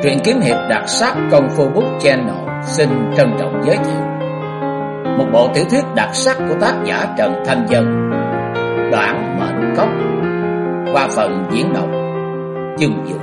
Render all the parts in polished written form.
Truyện kiếm hiệp đặc sắc Công Phu Book Channel xin trân trọng giới thiệu một bộ tiểu thuyết đặc sắc của tác giả Trần Thanh Dân, Đoạn Mệnh Cốc, qua phần diễn đọc Dương Dược.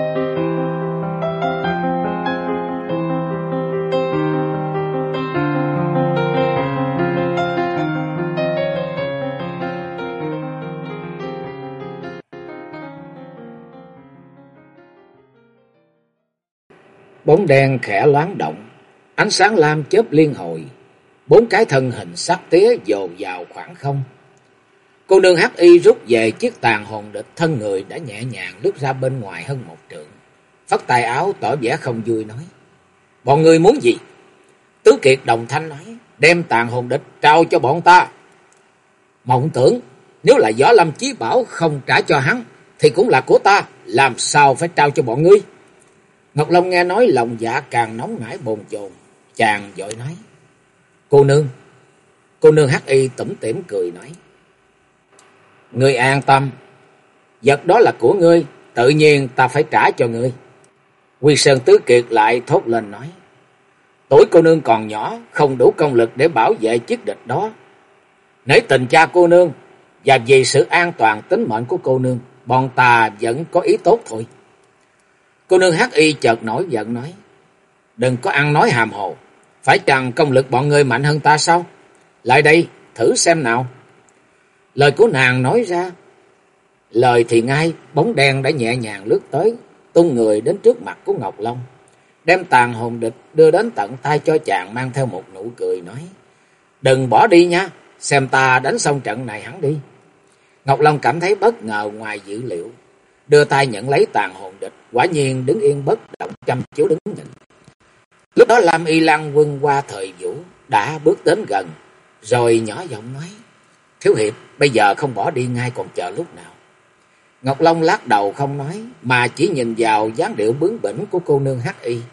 Bóng đen khẽ loáng động, ánh sáng lam chớp liên hồi, bốn cái thân hình sắc tía dồn vào khoảng không. Cô nương hắc y rút về chiếc tàn hồn địch, thân người đã nhẹ nhàng lướt ra bên ngoài hơn một trượng, phất tay áo tỏ vẻ không vui nói: "Bọn người muốn gì?" Tứ Kiệt đồng thanh nói: "Đem tàn hồn địch trao cho bọn ta." "Mộng tưởng, nếu là Võ Lâm Chí Bảo không trả cho hắn thì cũng là của ta, làm sao phải trao cho bọn ngươi?" Ngọc Long nghe nói lòng dạ càng nóng nảy bồn chồn, chàng vội nói: Cô nương hắc y tủm tỉm cười nói: "Ngươi an tâm, vật đó là của ngươi, tự nhiên ta phải trả cho ngươi." Quy Sơn Tứ Kiệt lại thốt lên nói: "Tuổi cô nương còn nhỏ, không đủ công lực để bảo vệ chiếc địch đó. Nể tình cha cô nương và vì sự an toàn tính mệnh của cô nương, bọn ta vẫn có ý tốt thôi." Cô nương hắc y chợt nổi giận nói: "Đừng có ăn nói hàm hồ, phải chăng công lực bọn ngươi mạnh hơn ta sao? Lại đây, thử xem nào." Lời của nàng nói ra, lời thì ngay, bóng đen đã nhẹ nhàng lướt tới, tung người đến trước mặt của Ngọc Long, đem tàn hồn địch đưa đến tận tay cho chàng, mang theo một nụ cười nói: "Đừng bỏ đi nha, xem ta đánh xong trận này hẳn đi." Ngọc Long cảm thấy bất ngờ ngoài dự liệu, đưa tay nhận lấy tàn hồn địch, quả nhiên đứng yên bất động, chăm chú đứng nhìn. Lúc đó Lam Y Lan Quân qua Thời Vũ đã bước đến gần, rồi nhỏ giọng nói: "Thiếu hiệp, bây giờ không bỏ đi ngay còn chờ lúc nào?" Ngọc Long lắc đầu không nói, mà chỉ nhìn vào dáng điệu bướng bỉnh của cô nương hắc y.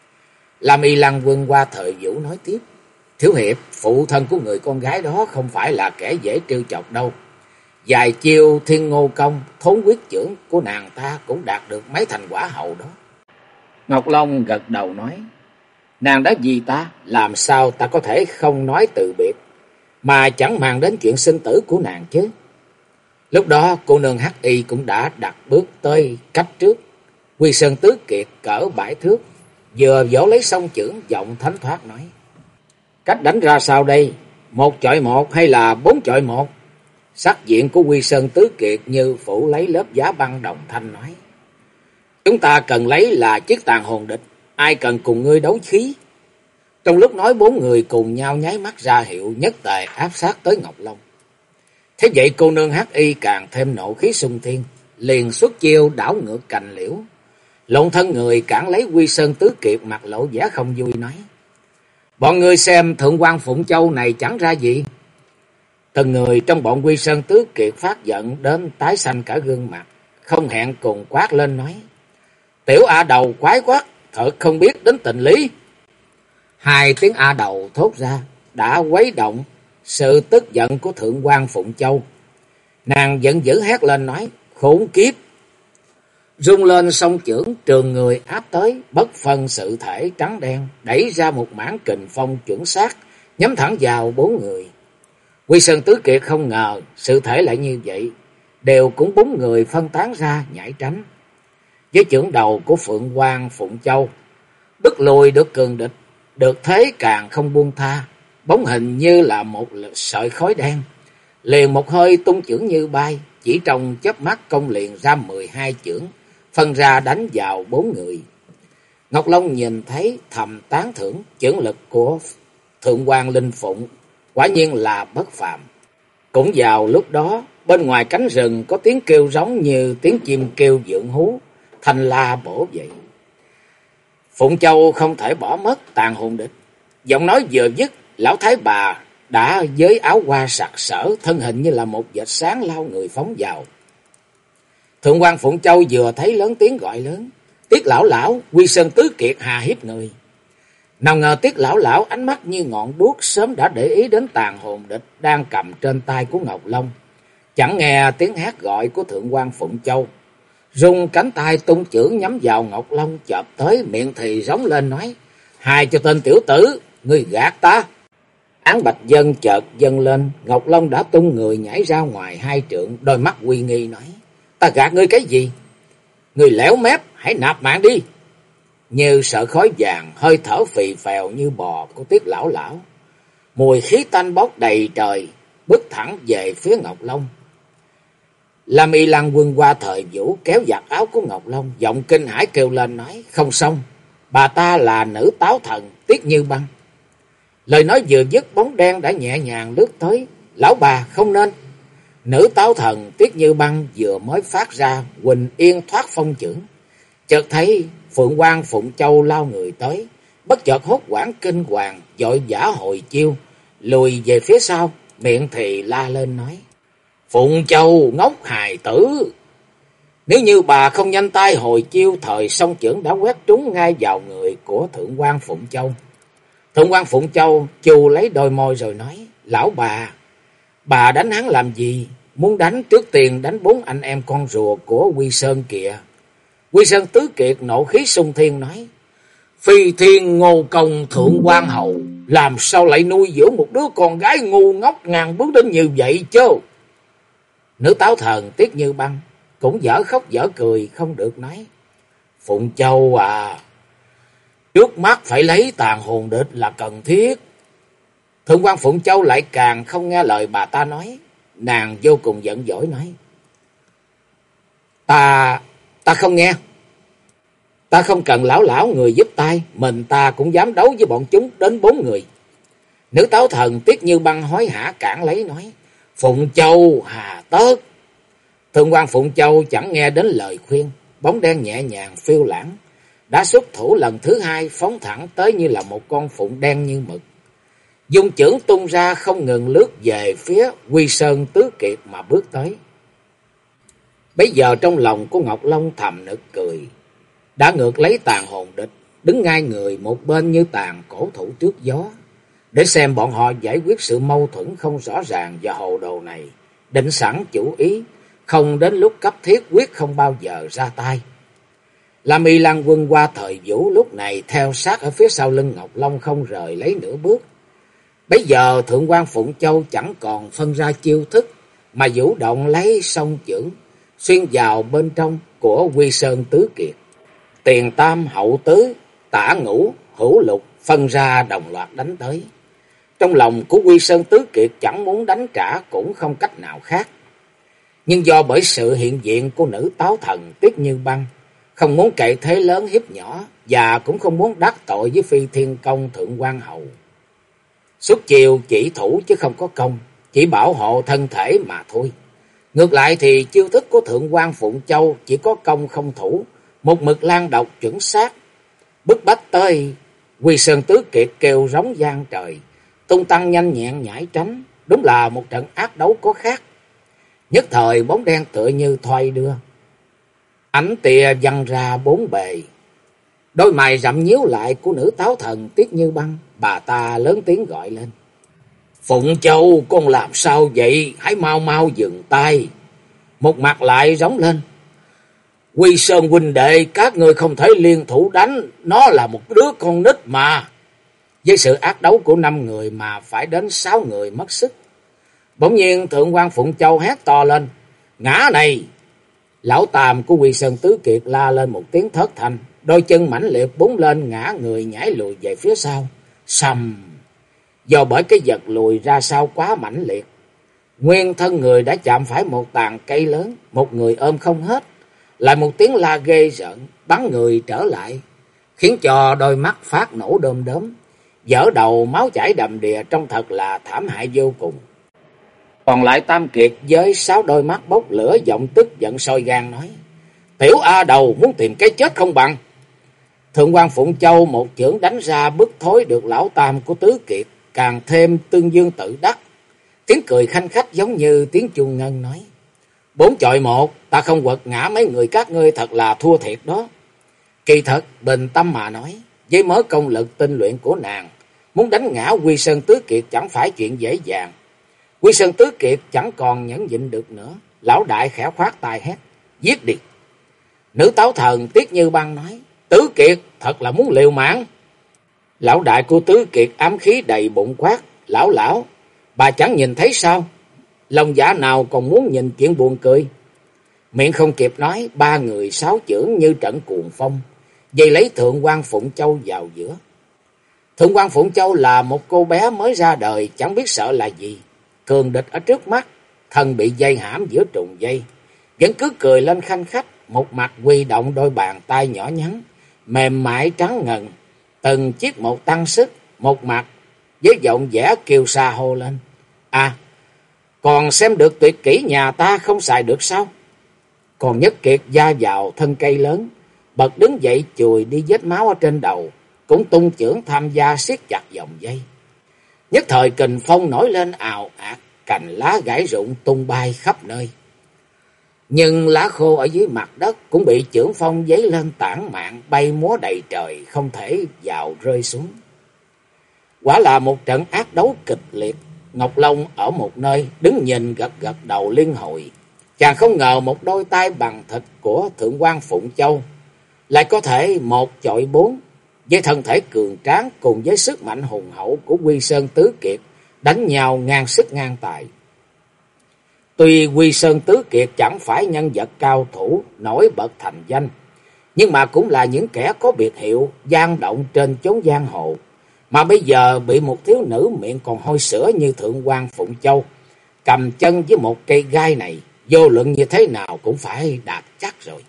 Lam Y Lan Quân qua Thời Vũ nói tiếp: "Thiếu hiệp, phụ thân của người con gái đó không phải là kẻ dễ trêu chọc đâu. Vài chiêu Thiên Ngô Công, Thốn Quyết Chưởng của nàng ta cũng đạt được mấy thành quả hậu đó." Ngọc Long gật đầu nói: "Nàng đã vì ta, làm sao ta có thể không nói từ biệt, mà chẳng màng đến chuyện sinh tử của nàng chứ." Lúc đó cô nương hắc y cũng đã đặt bước tới cách trước. Quy Sơn Tứ Kiệt cỡ 7 thước, vừa vỗ lấy song chưởng, giọng thánh thoát nói: "Cách đánh ra sao đây? 1 chọi 1 hay là 4 chọi 1? Sắc diện của Quy Sơn Tứ Kiệt như phủ lấy lớp giá băng, đồng thanh nói: "Chúng ta cần lấy là chiếc tàn hồn địch, ai cần cùng ngươi đấu khí?" Trong lúc nói, 4 người cùng nhau nháy mắt ra hiệu, nhất tề áp sát tới Ngọc Long. Thế vậy cô nương hắc y càng thêm nộ khí xung thiên, liền xuất chiêu đảo ngược cành liễu, lộn thân người cản lấy Quy Sơn Tứ Kiệt, mặt lộ vẻ không vui nói: "Bọn ngươi xem thượng quan Phụng Châu này chẳng ra gì." Từng người trong bọn Quy Sơn Tứ Kiệt phát giận đến tái xanh cả gương mặt, không hẹn cùng quát lên nói: "Tiểu A Đầu quái quát, thật không biết đến tình lý." 2 tiếng A Đầu thốt ra đã quấy động sự tức giận của thượng quan Phụng Châu. Nàng giận dữ hét lên nói: "Khốn kiếp!" Rung lên song chưởng, trường người áp tới, bất phân sự thể trắng đen, đẩy ra một mảng kình phong chuẩn xác, nhắm thẳng vào 4 người. Quy Sơn Tứ Kiệt không ngờ sự thể lại như vậy, đều cũng 4 người phân tán ra nhảy tránh. Với chưởng đầu của Phượng Quan Phụng Châu, bức lùi được cường địch, được thế càng không buông tha, bóng hình như là một sợi khói đen, liền một hơi tung chưởng như bay, chỉ trong chớp mắt công liền ra 12 chưởng, phân ra đánh vào 4 người. Ngọc Long nhìn thấy thầm tán thưởng chưởng lực của Thượng quan Linh Phụng, quả nhiên là bất phàm. Cũng vào lúc đó, bên ngoài cánh rừng có tiếng kêu giống như tiếng chim kêu vượng hú, thanh la bổ dậy. Phụng Châu không thể bỏ mất tàn hồn địch. Giọng nói vừa dứt, lão thái bà đã với áo hoa sặc sỡ, thân hình như là một vệt sáng lao người phóng vào. Thượng quan Phụng Châu vừa thấy lớn tiếng gọi lớn: "Tiết lão lão, Quy Sơn Tứ Kiệt hà hiếp người!" Nào ngờ Tiết lão lão ánh mắt như ngọn đuốc sớm đã để ý đến tàn hồn địch đang cầm trên tay của Ngọc Long, chẳng nghe tiếng hét gọi của Thượng quan Phụng Châu, rung cánh tay tung chưởng nhắm vào Ngọc Long chộp tới, miệng thì rống lên nói: "Hai cho tên tiểu tử, ngươi gạt ta!" Án Bạch Dân chợt dâng lên, Ngọc Long đã tung người nhảy ra ngoài 2 trượng, đôi mắt uy nghi nói: "Ta gạt ngươi cái gì? Ngươi lẻo mép, hãy nạp mạng đi!" Như sợ khói vàng, hơi thở phì phèo như bò của Tiết lão lão, mùi khí tanh bốc đầy trời, bước thẳng về phía Ngọc Long. Lam Y Lăng Quân qua thời Vũ kéo giặt áo của Ngọc Long, giọng kinh hãi kêu lên nói: "Không xong, bà ta là nữ táo thần Tiết Như Băng." Lời nói vừa dứt, bóng đen đã nhẹ nhàng lướt tới. "Lão bà không nên." Nữ táo thần Tiết Như Băng vừa mới phát ra huỳnh yên thoát phong chưởng, chợt thấy Phượng Quang Phụng Châu lao người tới, bất chợt hốt hoảng kinh hoàng, vội vã hồi chiêu, lùi về phía sau, miệng thì la lên nói: "Phụng Châu ngốc hài tử, nếu như bà không nhanh tay hồi chiêu, thời song chưởng đã quét trúng ngay vào người của Thượng quan Phụng Châu." Thượng quan Phụng Châu chu lấy đôi môi rồi nói: "Lão bà đánh hắn làm gì? Muốn đánh trước tiên đánh 4 anh em con rùa của Quy Sơn kìa." Quy Sơn Tứ Kiệt nộ khí xung thiên nói: "Phi thiên Ngô Công Thượng quan hậu, làm sao lại nuôi dưỡng một đứa con gái ngu ngốc ngang bước đến như vậy chứ?" Nữ táo thần Tiết Như Băng cũng dở khóc dở cười không được nói: "Phụng Châu à, trước mắt phải lấy tàn hồn địch là cần thiết." Thượng quan Phụng Châu lại càng không nghe lời bà ta nói, nàng vô cùng giận dỗi nói: Ta không nghe. Ta không cần lão người giúp tay, mình ta cũng dám đấu với bọn chúng đến 4 người. Nữ táo thần Tiết Như Băng hối hả cản lấy nói: "Phụng Châu hà tất." Thượng quan Phụng Châu chẳng nghe đến lời khuyên, bóng đen nhẹ nhàng phiêu lãng đã xuất thủ lần thứ 2, phóng thẳng tới như là một con phụng đen như mực, dung chưởng tung ra không ngừng lướt về phía Quy Sơn Tứ Kiệt mà bước tới. Bấy giờ trong lòng của Ngọc Long thầm nực cười, đã ngược lấy tàn hồn địch, đứng ngay người một bên như tàn cổ thụ trước gió, để xem bọn họ giải quyết sự mâu thuẫn không rõ ràng và hồ đồ này, định sẵn chủ ý, không đến lúc cấp thiết quyết không bao giờ ra tay. Lam Y Lăng Quân qua thời Vũ lúc này theo sát ở phía sau lưng Ngọc Long không rời lấy nửa bước. Bấy giờ Thượng quan Phụng Châu chẳng còn phân ra chiêu thức, mà vũ động lấy song chưởng xuyên vào bên trong của Quy Sơn Tứ Kiệt. Tiền tam hậu tứ, tả ngũ, hữu lục phân ra đồng loạt đánh tới. Trong lòng của Quy Sơn Tứ Kiệt chẳng muốn đánh trả cũng không cách nào khác. Nhưng do bởi sự hiện diện của nữ táo thần Tiết Như Băng, không muốn cậy thế lớn hiếp nhỏ, và cũng không muốn đắc tội với Phi Thiên Công Thượng quan hậu. Xuất chiêu chỉ thủ chứ không có công, chỉ bảo hộ thân thể mà thôi. Ngược lại thì chiêu thức của Thượng quan Phụng Châu chỉ có công không thủ, một mực lan độc chuẩn xác, bức bách tới. Quy Sơn Tứ Kiệt kêu rống vang trời, tung tăng nhanh nhẹn nhảy tránh, đúng là một trận ác đấu có khác. Nhất thời bóng đen tựa như thoai đưa, ánh tia văng ra 4 bề. Đôi mày rậm nhíu lại của nữ táo thần Tiết Như Băng, bà ta lớn tiếng gọi lên: "Phụng Châu, con làm sao vậy? Hãy mau mau dừng tay." Một mặt lại rống lên: "Quy Sơn huynh đệ, các ngươi không thể liên thủ đánh, nó là một đứa con nít mà." Với sự ác đấu của 5 người mà phải đến 6 người mất sức. Bỗng nhiên Thượng quan Phụng Châu hét to lên: "Ngã này!" Lão Tam của Quy Sơn Tứ Kiệt la lên một tiếng thất thanh, đôi chân mãnh liệt búng lên, ngã người nhảy lùi về phía sau. Sầm! Do bởi cái vật lùi ra sau quá mãnh liệt, nguyên thân người đã chạm phải một tàn cây lớn, một người ôm không hết, lại một tiếng la ghê rợn bắn người trở lại, khiến cho đôi mắt phát nổ đom đóm, vỡ đầu máu chảy đầm đìa, trông thật là thảm hại vô cùng. Còn lại Tam Kiệt với 6 đôi mắt bốc lửa, giọng tức giận sôi gan nói: "Tiểu A Đầu muốn tìm cái chết không bằng." Thượng quan Phụng Châu một chưởng đánh ra bức thối được lão Tam của Tứ Kiệt, càng thêm tương dương tự đắc. Tiếng cười khanh khách giống như tiếng chuông ngân nói: "4 chọi 1, ta không quật ngã mấy người các ngươi thật là thua thiệt đó." Kỳ thật bình tâm mà nói, với mớ công lực tinh luyện của nàng, muốn đánh ngã Quy Sơn Tứ Kiệt chẳng phải chuyện dễ dàng. Quy Sơn Tứ Kiệt chẳng còn nhẫn nhịn được nữa, lão đại khẽ khoát tay hét: "Giết đi!" Nữ táo thần Tiết Như Băng nói: Tứ Kiệt thật là muốn liều mạng. Lão đại của Tứ Kiệt ám khí đầy bụng quát: Lão, bà chẳng nhìn thấy sao? Lòng dạ nào còn muốn nhìn chuyện buồn cười. Miệng không kịp nói, ba người sáu chưởng như trận cuồng phong, dây lấy Thượng quan Phụng Châu vào giữa. Thượng quan Phụng Châu là một cô bé mới ra đời, chẳng biết sợ là gì. Cường địch ở trước mắt, thân bị dây hãm giữa trùng dây, vẫn cứ cười lên khanh khách, một mặt huy động đôi bàn tay nhỏ nhắn, mềm mại trắng ngần, từng chiếc một tăng sức, một mặt với giọng vẻ kiêu sa hô lên: À, còn xem được tuyệt kỹ nhà ta không xài được sao? Còn Nhất Kiệt da vào thân cây lớn, bật đứng dậy chùi đi vết máu ở trên đầu, cũng tung chưởng tham gia siết chặt vòng dây. Nhất thời kình phong nổi lên ào ạt, cành lá gãy rụng tung bay khắp nơi. Nhưng lá khô ở dưới mặt đất cũng bị chưởng phong giấy lên tản mạn, bay múa đầy trời, không thể vào rơi xuống. Quả là một trận ác đấu kịch liệt. Ngọc Long ở một nơi đứng nhìn gật gật đầu liên hồi. Chàng không ngờ một đôi tay bằng thịt của Thượng quan Phụng Châu lại có thể một chọi bốn, với thân thể cường tráng cùng với sức mạnh hùng hậu của Quy Sơn Tứ Kiệt đánh nhau ngang sức ngang tài. Tuy Quy Sơn Tứ Kiệt chẳng phải nhân vật cao thủ nổi bật thành danh, nhưng mà cũng là những kẻ có biệt hiệu gian động trên chốn giang hồ, mà bây giờ bị một thiếu nữ miệng còn hôi sữa như Thượng quan Phụng Châu cầm chân với một cây gai này, vô luận như thế nào cũng phải đạp chắc rồi.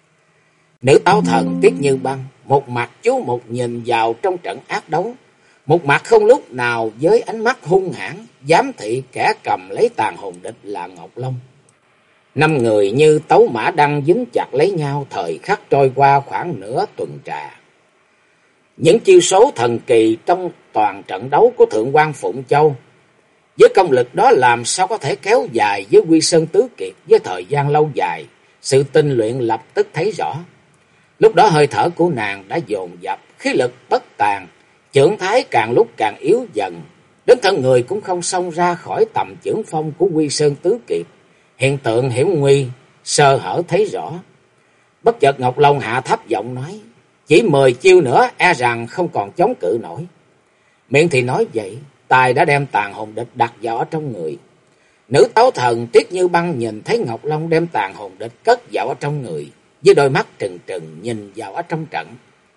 Nữ táo thần Tiết Như Băng một mặt chú một nhìn vào trong trận ác đấu, một mặt không lúc nào với ánh mắt hung hãn giám thị kẻ cầm lấy tàn hồn địch là Ngọc Long. Năm người như tấu mã đăng dính chặt lấy nhau, thời khắc trôi qua khoảng nửa tuần trà. Những chiêu số thần kỳ trong toàn trận đấu của Thượng quan Phụng Châu với công lực đó làm sao có thể kéo dài với Quy Sơn Tứ Kiệt với thời gian lâu dài. Sự tinh luyện lập tức thấy rõ. Lúc đó hơi thở của nàng đã dồn dập, khí lực bất tàn, chưởng thái càng lúc càng yếu dần, đến thân người cũng không xông ra khỏi tầm chưởng phong của Quy Sơn Tứ Kiệt. Hiện tượng hiểm nguy sơ hở thấy rõ. Bất chợt Ngọc Long hạ thấp giọng nói: Chỉ 10 chiêu nữa e rằng không còn chống cự nổi. Miệng thì nói vậy, tài đã đem tàn hồn địch đặt vào ở trong người. Nữ táo thần Tiết Như Băng nhìn thấy Ngọc Long đem tàn hồn địch cất vào ở trong người, với đôi mắt trừng trừng nhìn vào ở trong trận.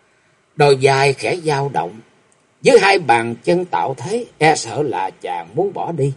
Đôi vai khẽ dao động, dưới hai bàn chân tạo thế, e sợ là chàng muốn bỏ đi.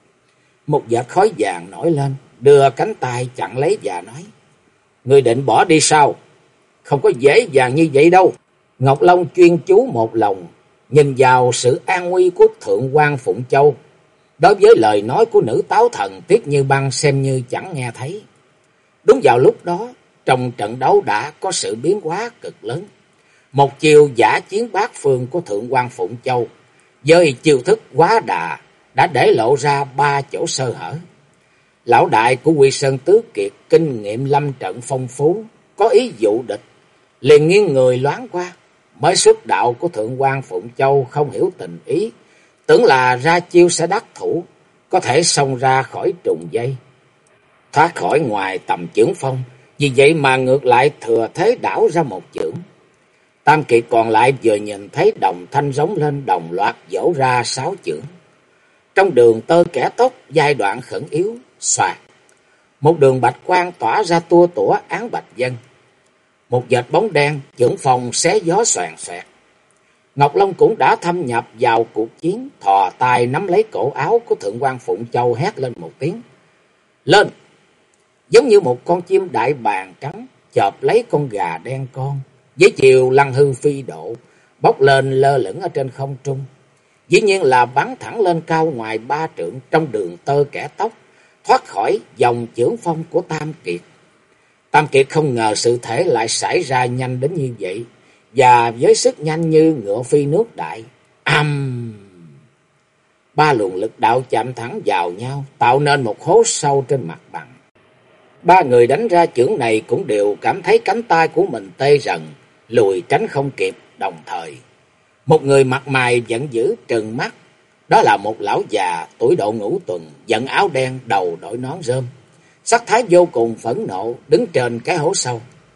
Một vệt khói vàng nổi lên, đưa cánh tay chặn lấy và nói: Ngươi định bỏ đi sao? Không có dễ dàng như vậy đâu. Ngọc Long chuyên chú một lòng, nhìn vào sự an nguy của Thượng quan Phụng Châu. Đối với lời nói của nữ táo thần Tiết Như Băng xem như chẳng nghe thấy. Đúng vào lúc đó, trong trận đấu đã có sự biến hóa cực lớn. Một chiều giả chiến bát phương của Thượng quan Phụng Châu với chiêu thức quá đà đã để lộ ra 3 chỗ sơ hở. Lão đại của Quy Sơn Tứ Kiệt kinh nghiệm lâm trận phong phú, có ý dụ địch, liền nghiêng người loáng qua. Mới xuất đạo của Thượng quan Phụng Châu không hiểu tình ý, tưởng là ra chiêu sẽ đắc thủ, có thể xông ra khỏi trùng dây, thoát khỏi ngoài tầm chưởng phong. Vì vậy mà ngược lại thừa thế đảo ra một chưởng. Tam Kiệt còn lại vừa nhìn thấy đồng thanh rống lên, đồng loạt vỗ ra 6 chưởng. Trong đường tơ kẻ tóc giai đoạn khẩn yếu, xoạt, một đường bạch quang tỏa ra tua tủa án bạch vân. Một vệt bóng đen chưởng phong xé gió xoàn xoẹt. Ngọc Long cũng đã thâm nhập vào cuộc chiến, thò tay nắm lấy cổ áo của Thượng quan Phụng Châu, hét lên một tiếng: Lên! Giống như một con chim đại bàng trắng chộp lấy con gà đen con, với chiều lăng hư phi độ, bốc lên lơ lửng ở trên không trung. Dĩ nhiên là bắn thẳng lên cao ngoài 3 trượng trong đường tơ kẻ tóc, thoát khỏi dòng chưởng phong của Tam Kiệt. Tam Kiệt không ngờ sự thể lại xảy ra nhanh đến như vậy, và với sức nhanh như ngựa phi nước đại. Ba luồng lực đạo chạm thẳng vào nhau, tạo nên một hố sâu trên mặt bằng. Ba người đánh ra chưởng này cũng đều cảm thấy cánh tay của mình tê rần, lùi tránh không kịp đồng thời. Một người mặt mày giận dữ trừng mắt, đó là một lão già tuổi độ ngũ tuần, vận áo đen, đầu đội nón rơm, sắc thái vô cùng phẫn nộ, đứng trên cái hố sâu.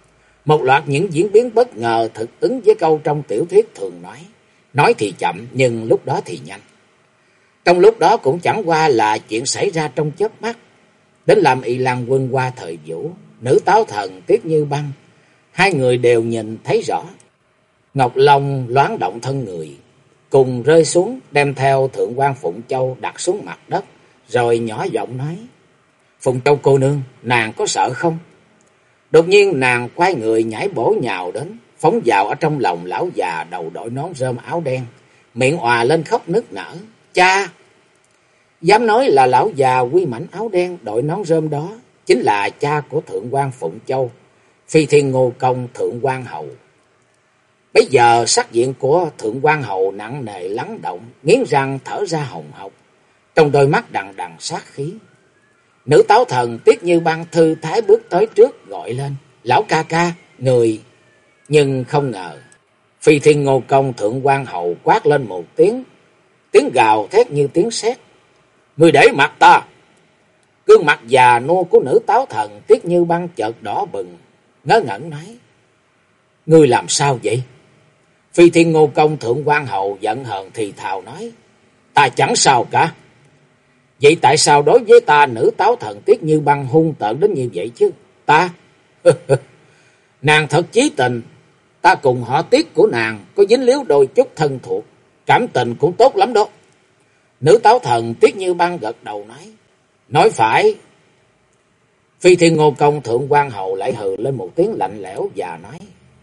Một loạt những diễn biến bất ngờ thực ứng với câu trong tiểu thuyết thường nói thì chậm nhưng lúc đó thì nhanh. Trong lúc đó cũng chẳng qua là chuyện xảy ra trong chớp mắt. Đến làm Y Lan Quân qua thời Vũ, Nữ Táo Thần Tiết Như Băng, hai người đều nhìn thấy rõ. Ngọc Long loáng động thân người, cùng rơi xuống, đem theo Thượng quan Phụng Châu đặt xuống mặt đất, rồi nhỏ giọng nói: Phụng Châu cô nương, nàng có sợ không? Đột nhiên nàng quay người nhảy bổ nhào đến, phóng vào ở trong lòng lão già đầu đội nón rơm áo đen, miệng òa lên khóc nức nở. Cha! Dám nói là lão già quy mãnh áo đen đội nón rơm đó chính là cha của Thượng quan Phụng Châu, Phi Thiên Ngô Công Thượng quan Hầu. Bây giờ sắc diện của Thượng quan Hầu nặng nề lắng động, nghiến răng thở ra hồng hộc, trong đôi mắt đằng đằng sát khí. Nữ Táo Thần Tiết Như Băng thư thái bước tới trước gọi lên: Lão ca ca, người. Nhưng không ngờ Phi Thiên Ngô Công Thượng quan Hầu quát lên một tiếng, tiếng gào thét như tiếng sét: Người để mặt ta! Gương mặt già nua của Nữ Táo Thần Tiết Như Băng chợt đỏ bừng, ngớ ngẩn nói: Ngươi làm sao vậy? Phi Thiên Ngô Công Thượng quan Hầu giận hờn thì thào nói: Ta chẳng sao cả. Vậy tại sao đối với ta Nữ Táo Thần Tiết Như Băng hung tợn đến như vậy chứ? Ta? Nàng thật chí tình, ta cùng họ Tiết của nàng có dính líu đôi chút thân thuộc, cảm tình cũng tốt lắm đó. Nữ Táo Thần Tiết Như Băng gật đầu nói: Nói phải. Phi Thiên Ngô Công Thượng quan Hầu lại hừ lên một tiếng lạnh lẽo và nói: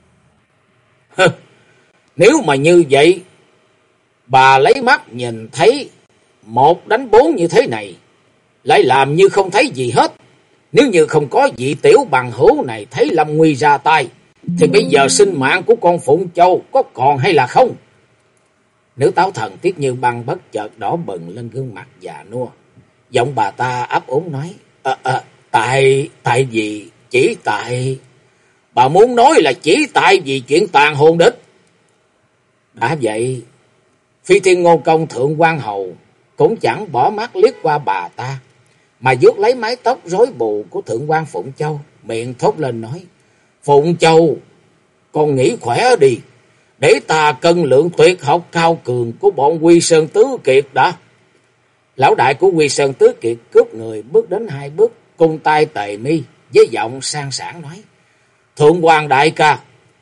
Nếu mà như vậy, bà lấy mắt nhìn thấy 1 đánh 4 như thế này, lại làm như không thấy gì hết. Nếu như không có vị tiểu bằng hữu này thấy lâm nguy ra tay, thì bây giờ sinh mạng của con Phụng Châu có còn hay là không? Nữ Táo Thần Tiết Như Băng bất chợt đỏ bừng lên gương mặt già nua. Giọng bà ta ấp úng nói: Tại vì chỉ tại... Bà muốn nói là chỉ tại vì chuyện tàn hồn đích. Đã vậy, Phi Thiên Ngô Công Thượng quan Hầu cũng chẳng bỏ mắt liếc qua bà ta, mà vuốt lấy mái tóc rối bù của Thượng quan Phụng Châu, miệng thốt lên nói: Phụng Châu, con nghĩ khỏe đi, để ta cân lượng tuyệt học cao cường của bọn Quy Sơn Tứ Kiệt đã. Lão đại của Quy Sơn Tứ Kiệt cướp người bước đến 2 bước, cung tay tề mi, với giọng sang sảng nói: Thượng quan đại ca.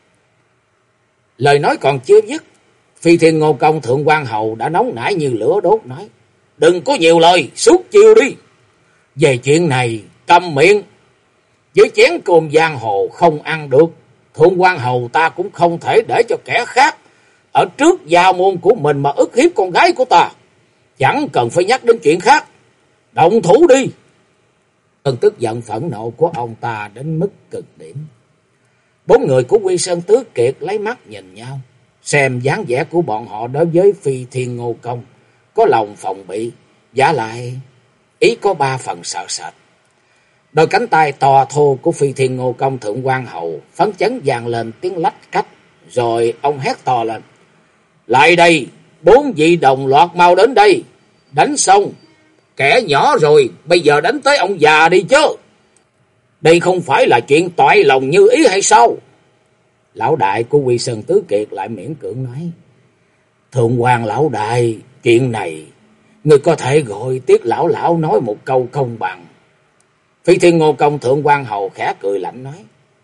Lời nói còn chưa dứt, Phi Thiên Ngô Công Thượng quan Hầu đã nóng nảy như lửa đốt nói: Đừng có nhiều lời, suốt chiêu đi. Về chuyện này, câm miệng. Với chén cơm giang hồ không ăn được, Thượng quan Hầu ta cũng không thể để cho kẻ khác ở trước gia môn của mình mà ức hiếp con gái của ta. Chẳng cần phải nhắc đến chuyện khác. Động thủ đi. Cơn tức giận phẫn nộ của ông ta đến mức cực điểm. 4 người của Quy Sơn Tứ Kiệt lấy mắt nhìn nhau, xem dáng vẻ của bọn họ đối với Phi Thiên Ngô Công có lòng phòng bị, giả lại ý có 3 phần sợ sệt. Đôi cánh tay to thô của Phi Thiên Ngô Công Thượng quan Hầu phấn chấn vang lên tiếng lách cách, rồi ông hét to lên: Lại đây, 4 vị đồng loạt mau đến đây. Đánh xong, kẻ nhỏ rồi, bây giờ đánh tới ông già đi chứ. Đây không phải là chuyện toại lòng như ý hay sao? Lão đại của Quy Sơn Tứ Kiệt lại miễn cưỡng nói: Thượng quan lão đại, chuyện này người có thể gọi Tiết lão nói một câu công bằng. Phi Thiên Ngô Công Thượng quan Hầu khẽ cười lạnh nói: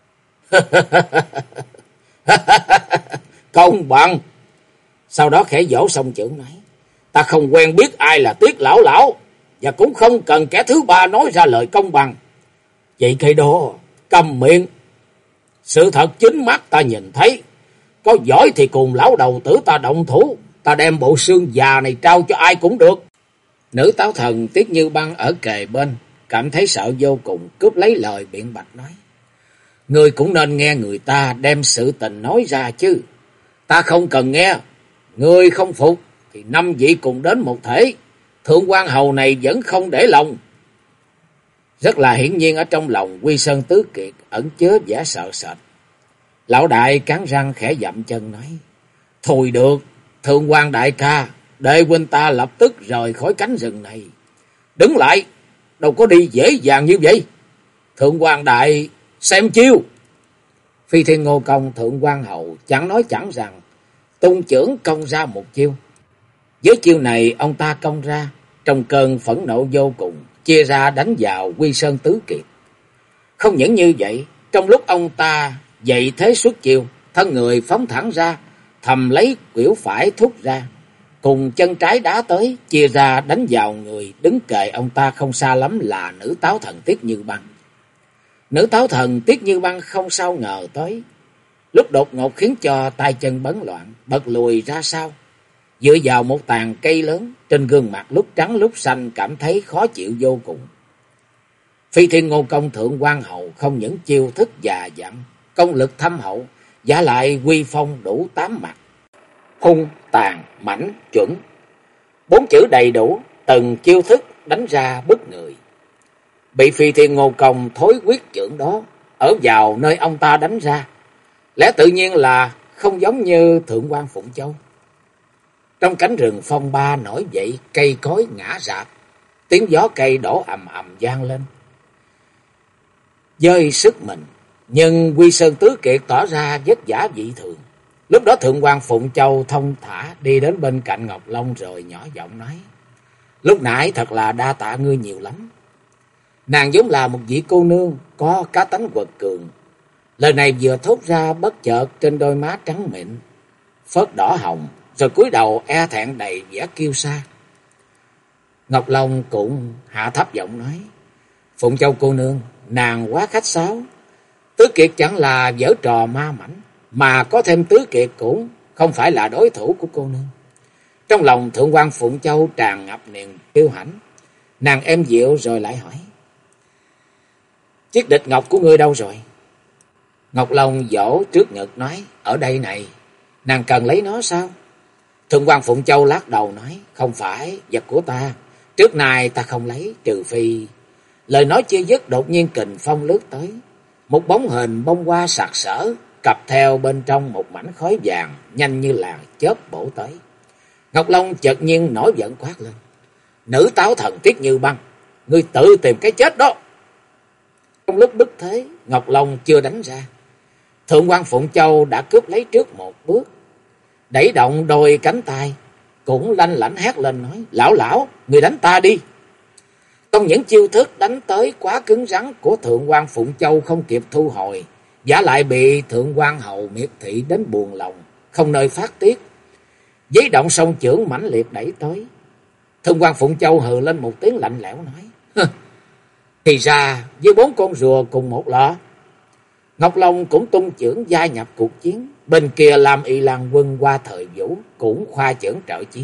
Công bằng. Sau đó khẽ vỗ song chưởng nói: Ta không quen biết ai là Tiết lão, và cũng không cần kẻ thứ ba nói ra lời công bằng. Vậy cái đó, câm miệng. Sự thật chính mắt ta nhìn thấy. Có giỏi thì cùng lão đầu tử ta động thủ, ta đem bộ xương già này trao cho ai cũng được. Nữ Táo Thần Tiết Như Băng ở kề bên, cảm thấy sợ vô cùng, cướp lấy lời biện bạch nói: Ngươi cũng nên nghe người ta đem sự tình nói ra chứ. Ta không cần nghe. Ngươi không phục thì 5 vị cùng đến một thể. Thượng quan Hầu này vẫn không để lòng. Rất là hiển nhiên ở trong lòng Quy Sơn Tứ Kiệt ẩn chứa vẻ sợ sệt. Lão đại cắn răng khẽ dậm chân nói: Thôi được, Thượng quan đại ca, đệ huynh ta lập tức rời khỏi cánh rừng này. Đứng lại, đâu có đi dễ dàng như vậy. Thượng quan đại, xem chiêu. Phi Thiên Ngô Công Thượng Quan Hậu chẳng nói chẳng rằng, tung chưởng công ra một chiêu. Với chiêu này ông ta công ra, trong cơn phẫn nộ vô cùng, chia ra đánh vào Quy Sơn Tứ Kiệt. Không những như vậy, trong lúc ông ta dậy thế xuất chiêu, thân người phóng thẳng ra, thầm lấy khuỷu phải thúc ra, cùng chân trái đá tới, chia ra đánh vào người đứng kề ông ta không xa lắm là nữ táo thần Tiết Như Băng. Nữ táo thần Tiết Như Băng không sao ngờ tới, lúc đột ngột khiến cho tay chân bấn loạn, bật lùi ra sau, dựa vào một tàn cây lớn, trên gương mặt lúc trắng lúc xanh cảm thấy khó chịu vô cùng. Phi Thiên Ngô Công Thượng Quan Hậu không những chiêu thức già dặn, công lực thâm hậu, giả lại uy phong đủ 8 mặt, hung, tàn, mãnh, chuẩn. 4 chữ đầy đủ, từng chiêu thức đánh ra bức người. Bị Phi Thiên Ngô Công thối quyết chưởng đó ở vào nơi ông ta đánh ra, lẽ tự nhiên là không giống như Thượng quan Phụng Châu. Trong cánh rừng phong ba nổi dậy, cây cối ngã rạp, tiếng gió cây đổ ầm ầm vang lên. Dơi sức mình, nhưng Quy Sơn Tứ Kiệt tỏ ra vất vả dị thường. Lúc đó Thượng quan Phụng Châu thông thả đi đến bên cạnh Ngọc Long rồi nhỏ giọng nói: "Lúc nãy thật là đa tạ ngươi nhiều lắm." Nàng giống là một vị cô nương có cá tánh quật cường. Lời này vừa thốt ra, bất chợt trên đôi má trắng mịn phớt đỏ hồng, rồi cúi đầu e thẹn đầy vẻ kiêu sa. Ngọc Long cũng hạ thấp giọng nói: "Phụng Châu cô nương, nàng quá khách sáo. Tứ Kiệt chẳng là giở trò ma mãnh, mà có thêm Tứ Kiệt cũng không phải là đối thủ của cô nương." Trong lòng Thượng quan Phụng Châu tràn ngập niềm kiêu hãnh, nàng êm dịu rồi lại hỏi: "Chiếc địch ngọc của ngươi đâu rồi?" Ngọc Long vỗ trước ngực nói: "Ở đây này, nàng cần lấy nó sao?" Thượng quan Phụng Châu lắc đầu nói: "Không phải vật của ta, trước nay ta không lấy, trừ phi..." Lời nói chưa dứt, đột nhiên kình phong lướt tới, một bóng hình bông hoa sặc sỡ, cặp theo bên trong một mảnh khói vàng, nhanh như là chớp bổ tới. Ngọc Long chợt nhiên nổi giận quát lên: "Nữ táo thần Tiết Như Băng, ngươi tự tìm cái chết đó!" Trong lúc bức thế, Ngọc Long chưa đánh ra, Thượng quan Phụng Châu đã cướp lấy trước một bước, đẩy động đôi cánh tay, cũng lanh lảnh hét lên nói: "Lão lão, người đánh ta đi!" Trong những chiêu thức đánh tới quá cứng rắn của Thượng quan Phụng Châu không kịp thu hồi, giả lại bị Thượng quan Hậu miệt thị đến buồn lòng, không nơi phát tiết. Giấy động song chưởng mãnh liệt đẩy tới. Thượng quan Phụng Châu hừ lên một tiếng lạnh lẽo nói: "Thì ra với 4 con rùa cùng một lọ." Ngọc Long cũng tung chưởng gia nhập cuộc chiến. Bên kia Lam Y Lan Quân qua Thời Vũ cũng khoa chưởng trợ chiến.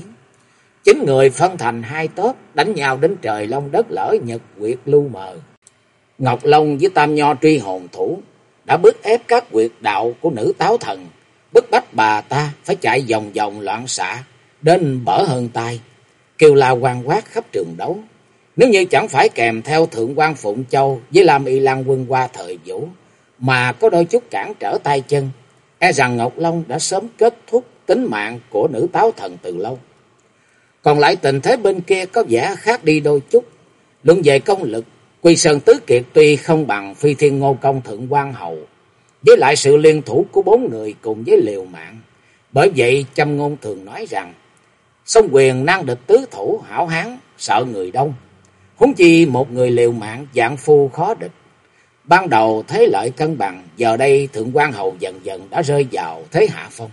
9 người phân thành 2 tốp, đánh nhau đến trời long đất lở, nhật nguyệt lu mờ. Ngọc Long với Tam Nho truy hồn thủ đã bức ép các quyệt đạo của nữ táo thần, bức bách bà ta phải chạy vòng vòng loạn xạ đến bở hơn tay, kêu la oan quát khắp trường đấu. Nếu như chẳng phải kèm theo Thượng quan Phụng Châu với Lam Y Lan Quân qua Thời Vũ mà có đôi chút cản trở tay chân, e rằng Ngọc Long đã sớm kết thúc tính mạng của nữ táo thần từ lâu. Còn lại tình thế bên kia có vẻ khác đi đôi chút. Luận về công lực, Quy Sơn Tứ Kiệt tuy không bằng Phi Thiên Ngô Công Thượng quan Hậu, với lại sự liên thủ của 4 người cùng với liều mạng. Bởi vậy châm ngôn thường nói rằng song quyền nan địch tứ thủ, hảo hán sợ người đông, huống chi một người liều mạng dạng phu khó địch. Ban đầu thế lợi cân bằng, giờ đây Thượng quan Hậu dần dần đã rơi vào thế hạ phong.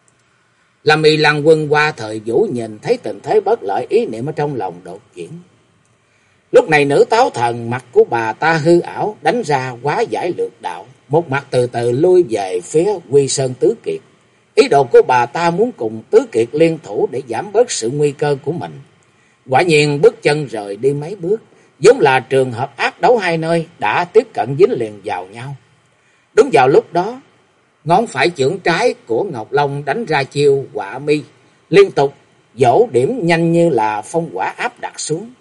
Lam Y Lan Quân qua Thời Vũ nhìn thấy tình thế bất lợi, ý niệm ở trong lòng đột chuyển. Lúc này nữ táo thần mặt của bà ta hư ảo, đánh ra quá giải lược đạo, một mặt từ từ lui về phía Quy Sơn Tứ Kiệt. Ý đồ của bà ta muốn cùng Tứ Kiệt liên thủ để giảm bớt sự nguy cơ của mình. Quả nhiên bước chân rời đi mấy bước, vốn là trường hợp ác đấu hai nơi đã tiếp cận dính liền vào nhau. Đúng vào lúc đó, ngón phải chưởng trái của Ngọc Long đánh ra chiêu Họa Mi, liên tục dỗ điểm nhanh như là phong hỏa áp đặt xuống.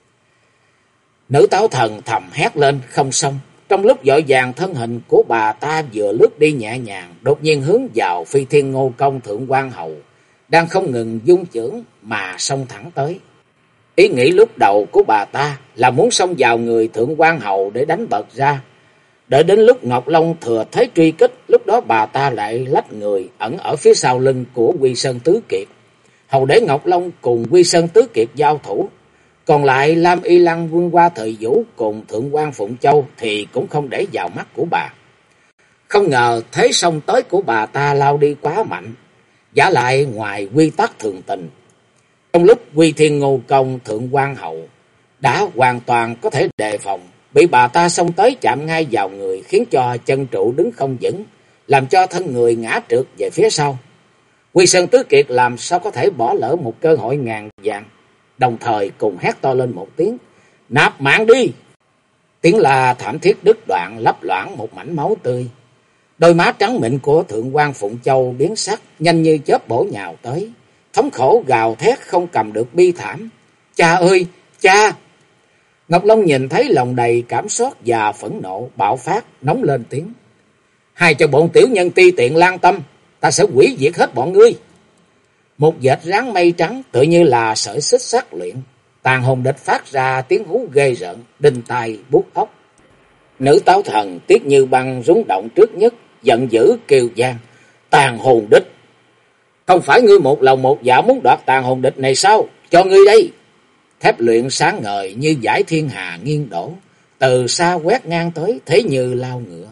Nữ táo thần thầm hét lên không xong. Trong lúc vội vàng, thân hình của bà ta vừa lướt đi nhẹ nhàng, đột nhiên hướng vào Phi Thiên Ngô Công Thượng quan Hậu đang không ngừng dung chưởng mà xông thẳng tới. Ý nghĩ lúc đầu của bà ta là muốn xông vào người Thượng quan Hậu để đánh bật ra, Đợi đến lúc Ngọc Long thừa thế truy kích, lúc đó bà ta lại lách người ẩn ở phía sau lưng của Quy Sơn Tứ Kiệt, hầu để Ngọc Long cùng Quy Sơn Tứ Kiệt giao thủ. Còn lại Lam Y Lăng Vương Hoa Thời Vũ cùng Thượng quan Phụng Châu thì cũng không để vào mắt của bà. Không ngờ thế xông tới của bà ta lao đi quá mạnh, giả lại ngoài quy tắc thường tình. Trong lúc Quy Thiên Ngô Công Thượng quan Hậu đã hoàn toàn có thể đề phòng, bị bà ta xông tới chạm ngay vào người, khiến cho chân trụ đứng không vững, làm cho thân người ngã trượt về phía sau. Quy Sơn Tứ Kiệt làm sao có thể bỏ lỡ một cơ hội ngàn vàng, đồng thời cùng hét to lên một tiếng: "Nạp mạng đi!" Tiếng la thảm thiết đứt đoạn, lấp loảng một mảnh máu tươi. Đôi má trắng mịn của Thượng quan Phụng Châu biến sắc, nhanh như chớp bổ nhào tới, thống khổ gào thét không cầm được bi thảm: "Cha ơi, cha!" Ngọc Long nhìn thấy lòng đầy cảm xót và phẫn nộ bạo phát, nóng lên tiếng: "Hai cho bọn tiểu nhân ti tiện lan tâm, ta sẽ hủy diệt hết bọn ngươi." Một vệt ráng mây trắng tự như là sợi xích sắt luyện, Tàn Hồn Địch phát ra tiếng hú ghê rợn, đinh tai buốt óc. Nữ táo thần Tiết Như Băng rúng động trước nhất, giận dữ kêu vang: "Tàn Hồn Địch! Không phải ngươi một lòng một dạ muốn đoạt Tàn Hồn Địch này sao? Cho ngươi đây!" Thép luyện sáng ngời như dải thiên hà nghiêng đổ, từ xa quét ngang tới, thế như lao ngựa.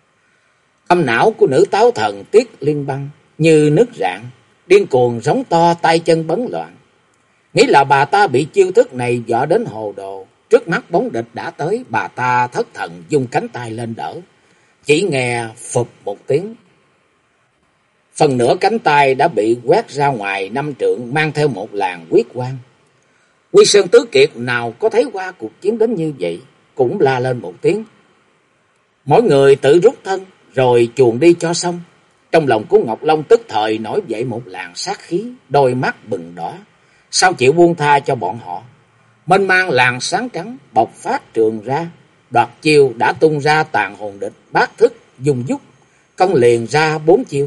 Âm não của nữ táo thần Tiết Liên Băng như nứt rạn, điên cuồng rống to, tay chân bấn loạn. Nghĩ là bà ta bị chiêu thức này dọa đến hồ đồ, trước mắt bóng địch đã tới, bà ta thất thần dung cánh tay lên đỡ. Chỉ nghe phụp một tiếng, phần nửa cánh tay đã bị quét ra ngoài 5 trượng, mang theo một làn huyết quang. Quy Sơn Tứ Kiệt nào có thấy qua cuộc chiến đến như vậy, cũng la lên một tiếng. Mỗi người tự rút thân rồi chuồn đi cho xong. Trong lòng của Ngọc Long tức thời nổi dậy một làn sát khí, đôi mắt bừng đỏ, sao chịu buông tha cho bọn họ. Mênh mang làn sáng trắng bộc phát trường ra, đoạt chiêu đã tung ra Tàn Hồn Địch bát thức dùng dút, công liền ra 4 chiêu.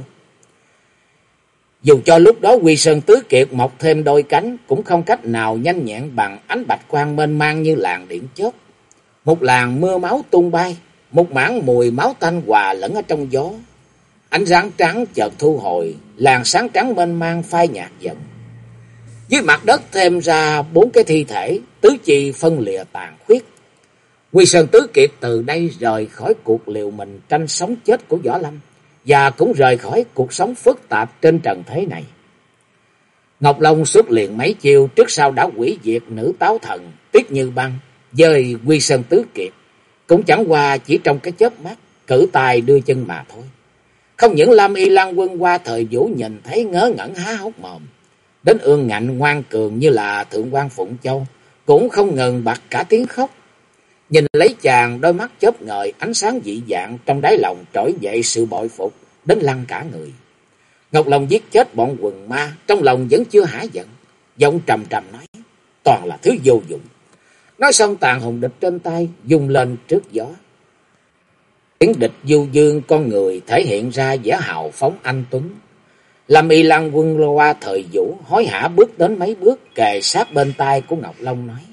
Dù cho lúc đó Quy Sơn Tứ Kiệt mọc thêm đôi cánh, cũng không cách nào nhanh nhẹn bằng ánh bạch quang mênh mang như làn điện chớp. Một làn mưa máu tung bay, một mảng mùi máu tanh hòa lẫn ở trong gió. Ánh sáng trắng chợt thu hồi, làn sáng trắng mênh mang phai nhạt dần. Dưới mặt đất thêm ra 4 cái thi thể, tứ chi phân lìa tàn khuyết. Quy Sơn Tứ Kiệt từ đây rời khỏi cuộc liều mình tranh sống chết của Võ Lâm, và cũng rời khỏi cuộc sống phức tạp trên trần thế này. Ngọc Long xuất liền mấy chiêu, trước sau đã hủy diệt nữ táo thần Tiết Như Băng với Quy Sơn Tứ Kiệt, cũng chẳng qua chỉ trong cái chớp mắt, cử tài đưa chân mà thôi. Không những Lam Y Lăng Quân Hoa Thời Vũ nhìn thấy ngớ ngẩn há hốc mồm, đến Ương Ngạnh ngoan cường như là Thượng quan Phụng Châu cũng không ngừng bật cả tiếng khóc. Nhìn lấy chàng, đôi mắt chớp ngời ánh sáng dị dạng, trong đáy lòng trỗi dậy sự bội phục đến lăn cả người. Ngọc Long giết chết bọn quần ma, trong lòng vẫn chưa hả giận, giọng trầm trầm nói: "Toàn là thứ vô dụng." Nói xong Tàn Hồn Địch trên tay vung lên trước gió. Tiếng địch du dương con người thể hiện ra vẻ hào phóng anh tuấn. Lam Y Lăng Quân Hoa Thời Vũ hối hả bước đến mấy bước, kề sát bên tai của Ngọc Long nói: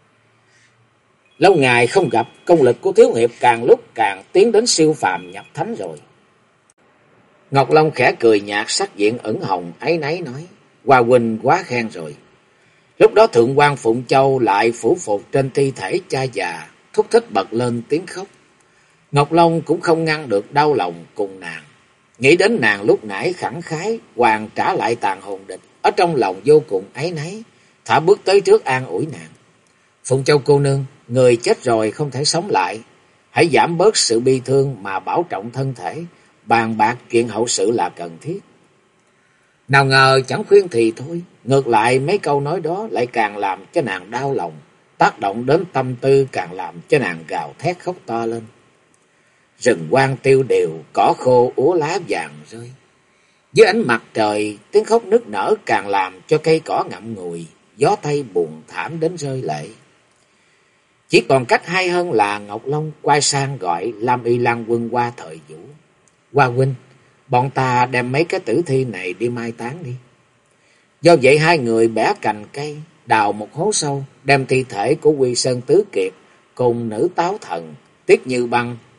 "Lâu ngày không gặp, công lực của thiếu hiệp càng lúc càng tiến đến siêu phàm nhập thánh rồi." Ngọc Long khẽ cười nhạt, sắc diện ửng hồng áy náy nói: "Hoa huynh quá khen rồi." Lúc đó Thượng quan Phụng Châu lại phủ phục trên thi thể cha già, thúc thích bật lên tiếng khóc. Ngọc Long cũng không ngăn được đau lòng cùng nàng, nghĩ đến nàng lúc nãy khẳng khái hoàn trả lại Tàn Hồn Địch, ở trong lòng vô cùng áy náy, thả bước tới trước an ủi nàng: "Phụng Châu cô nương, người chết rồi không thể sống lại, hãy giảm bớt sự bi thương mà bảo trọng thân thể, bàn bạc chuyện hậu sự là cần thiết." Nào ngờ chẳng khuyên thì thôi, ngược lại mấy câu nói đó lại càng làm cho nàng đau lòng, tác động đến tâm tư, càng làm cho nàng gào thét khóc to lên. Rừng hoang tiêu điều, cỏ khô úa lá vàng rơi. Dưới ánh mặt trời, tiếng khóc nức nở càng làm cho cây cỏ ngậm ngùi, gió tây buồn thảm đến rơi lệ. Chỉ còn cách hay hơn là Ngọc Long quay sang gọi Lam Y Lăng Quân Hoa Thời Vũ: "Hoa huynh, bọn ta đem mấy cái tử thi này đi mai táng đi." Do vậy hai người bẻ cành cây, đào một hố sâu, đem thi thể của Quy Sơn Tứ Kiệt cùng nữ táo thần Tiết Như Băng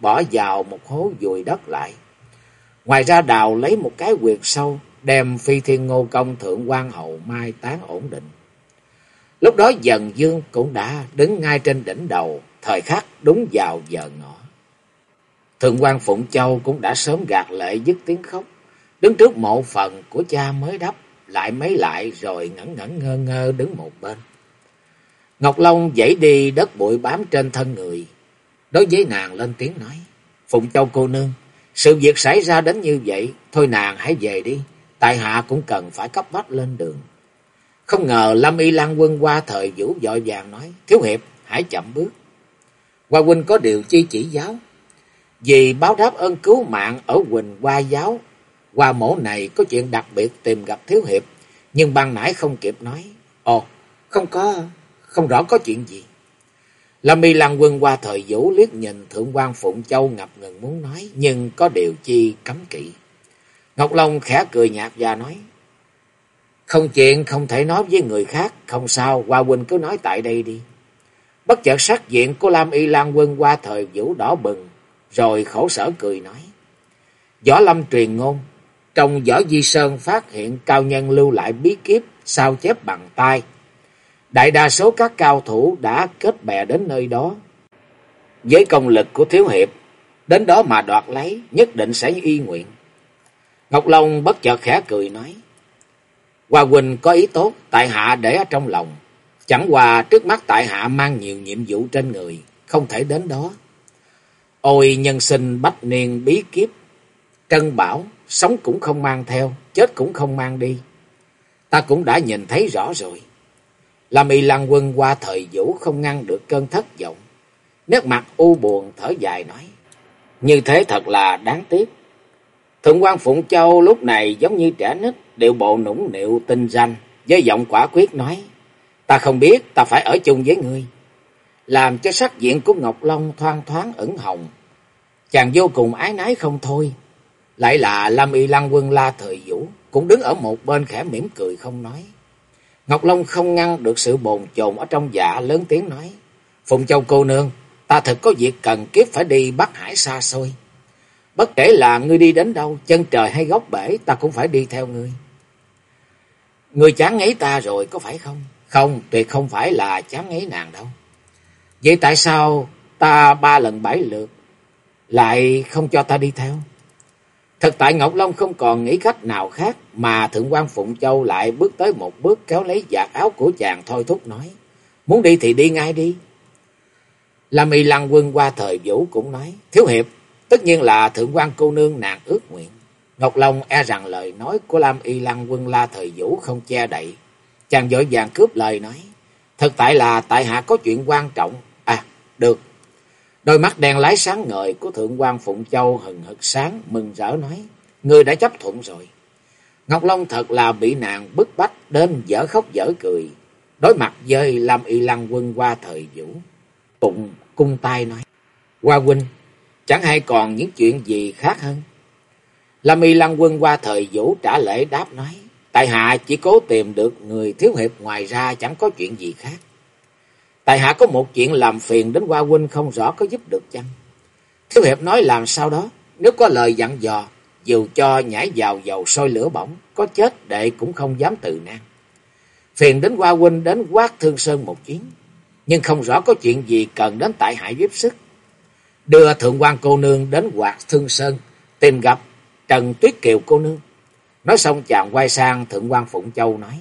bỏ vào một hố vùi đất lại. Ngoài ra đào lấy một cái huyệt sâu, đem Phi Thiên Ngô Công thượng quan hậu mai táng ổn định. Lúc đó Dần Dương cũng đã đứng ngay trên đỉnh đầu, thời khắc đúng vào giờ ngọ. Thượng quan Phụng Châu cũng đã sớm gạt lệ dứt tiếng khóc, đứng trước mộ phần của cha mới đắp, lại mấy lại rồi ngẩn ngẩn ngơ ngơ đứng một bên. Ngọc Long dãy đi đất bụi bám trên thân người, đối với nàng lên tiếng nói: Phụng Châu cô nương, sự việc xảy ra đến như vậy, thôi nàng hãy về đi, tại hạ cũng cần phải cấp bách lên đường. Không ngờ Lâm Y Lan Quân Hoa Thời Vũ vội vàng nói: Thiếu hiệp hãy chậm bước. Hoa huynh có điều chi chỉ giáo? Vì báo đáp ơn cứu mạng ở Huỳnh Hoa giáo, Hoa mổ này có chuyện đặc biệt tìm gặp thiếu hiệp, nhưng ban nãy không kịp nói. Ồ, không rõ có chuyện gì. Lâm Y Lan Quân Hoa Thời Vũ liếc nhìn thượng quan Phụng Châu ngập ngừng muốn nói, nhưng có điều chi cấm kỵ. Ngọc Long khẽ cười nhạt và nói: Không chuyện không thể nói với người khác, không sao, Hoa huynh cứ nói tại đây đi. Bất chợt sắc diện của Lâm Y Lan Quân Hoa Thời Vũ đỏ bừng, rồi khổ sở cười nói: Võ lâm truyền ngôn, trong Võ Di Sơn phát hiện cao nhân lưu lại bí kíp sao chép bằng tay. Đại đa số các cao thủ đã kết bè đến nơi đó. Với công lực của thiếu hiệp, đến đó mà đoạt lấy, nhất định sẽ y nguyện. Ngọc Long bất chợt khẽ cười nói: Hoa huynh có ý tốt, tại hạ để ở trong lòng. Chẳng qua trước mắt tại hạ mang nhiều nhiệm vụ trên người, không thể đến đó. Ôi nhân sinh bách niên bí kiếp, trân bảo, sống cũng không mang theo, chết cũng không mang đi. Ta cũng đã nhìn thấy rõ rồi. Lâm Y Lan Quân Hoa Thời Vũ không ngăn được cơn thất vọng, nét mặt u buồn thở dài nói: Như thế thật là đáng tiếc. Thượng quan Phụng Châu lúc này giống như trẻ nít, điệu bộ nũng nịu tinh ranh, với giọng quả quyết nói: Ta không biết, ta phải ở chung với ngươi. Làm cho sắc diện của Ngọc Long thoang thoáng ửng hồng, chàng vô cùng ái nái không thôi. Lại là Lâm Y Lan Quân La Thời Vũ cũng đứng ở một bên khẽ mỉm cười không nói. Ngọc Long không ngăn được sự bồn chồn ở trong dạ, lớn tiếng nói: Phụng Châu cô nương, ta thật có việc cần kiếp phải đi Bắc Hải xa xôi. Bất kể là ngươi đi đến đâu, chân trời hay góc bể, ta cũng phải đi theo ngươi. Ngươi chán ngấy ta rồi có phải không? Không, tuyệt không phải là chán ngấy nàng đâu. Vậy tại sao ta 3 lần 7 lượt lại không cho ta đi theo? Thật tại Ngọc Long không còn nghĩ cách nào khác, mà thượng quan Phụng Châu lại bước tới một bước, kéo lấy vạt áo của chàng thôi thúc nói: Muốn đi thì đi ngay đi. Lâm Y Lan Quân Hoa Thời Vũ cũng nói: Thiếu hiệp, tất nhiên là thượng quan cô nương nàng ước nguyện. Ngọc Long e rằng lời nói của Lâm Y Lan Quân La Thời Vũ không che đậy, chàng vội vàng cướp lời nói: Thật tại là tại hạ có chuyện quan trọng. À, được. Đôi mắt đen lái sáng ngời của thượng quan Phụng Châu hừng hực sáng, mừng rỡ nói: Ngươi đã chấp thuận rồi. Ngọc Long thật là bị nàng bức bách đến dở khóc dở cười, đối mặt với Lâm Y Lan Quân Hoa Thời Vũ, Phụng cung tay nói: Hoa huynh, chẳng hay còn những chuyện gì khác hơn? Lâm Y Lan Quân Hoa Thời Vũ trả lễ đáp nói: Tại hạ chỉ cố tìm được người thiếu hiệp, ngoài ra chẳng có chuyện gì khác. Tại hạ có một chuyện làm phiền đến Hoa huynh, không rõ có giúp được chăng? Thiếu hiệp nói làm sao đó, nếu có lời dặn dò, dù cho nhảy vào dầu sôi lửa bỏng, có chết đệ cũng không dám từ nan. Phiền đến Hoa huynh đến Quát Thương Sơn một chuyến, nhưng không rõ có chuyện gì cần đến tại hạ giúp sức. Đưa thượng quan cô nương đến Quát Thương Sơn tìm gặp Trần Tuyết Kiều cô nương. Nói xong chàng quay sang thượng quan Phụng Châu nói: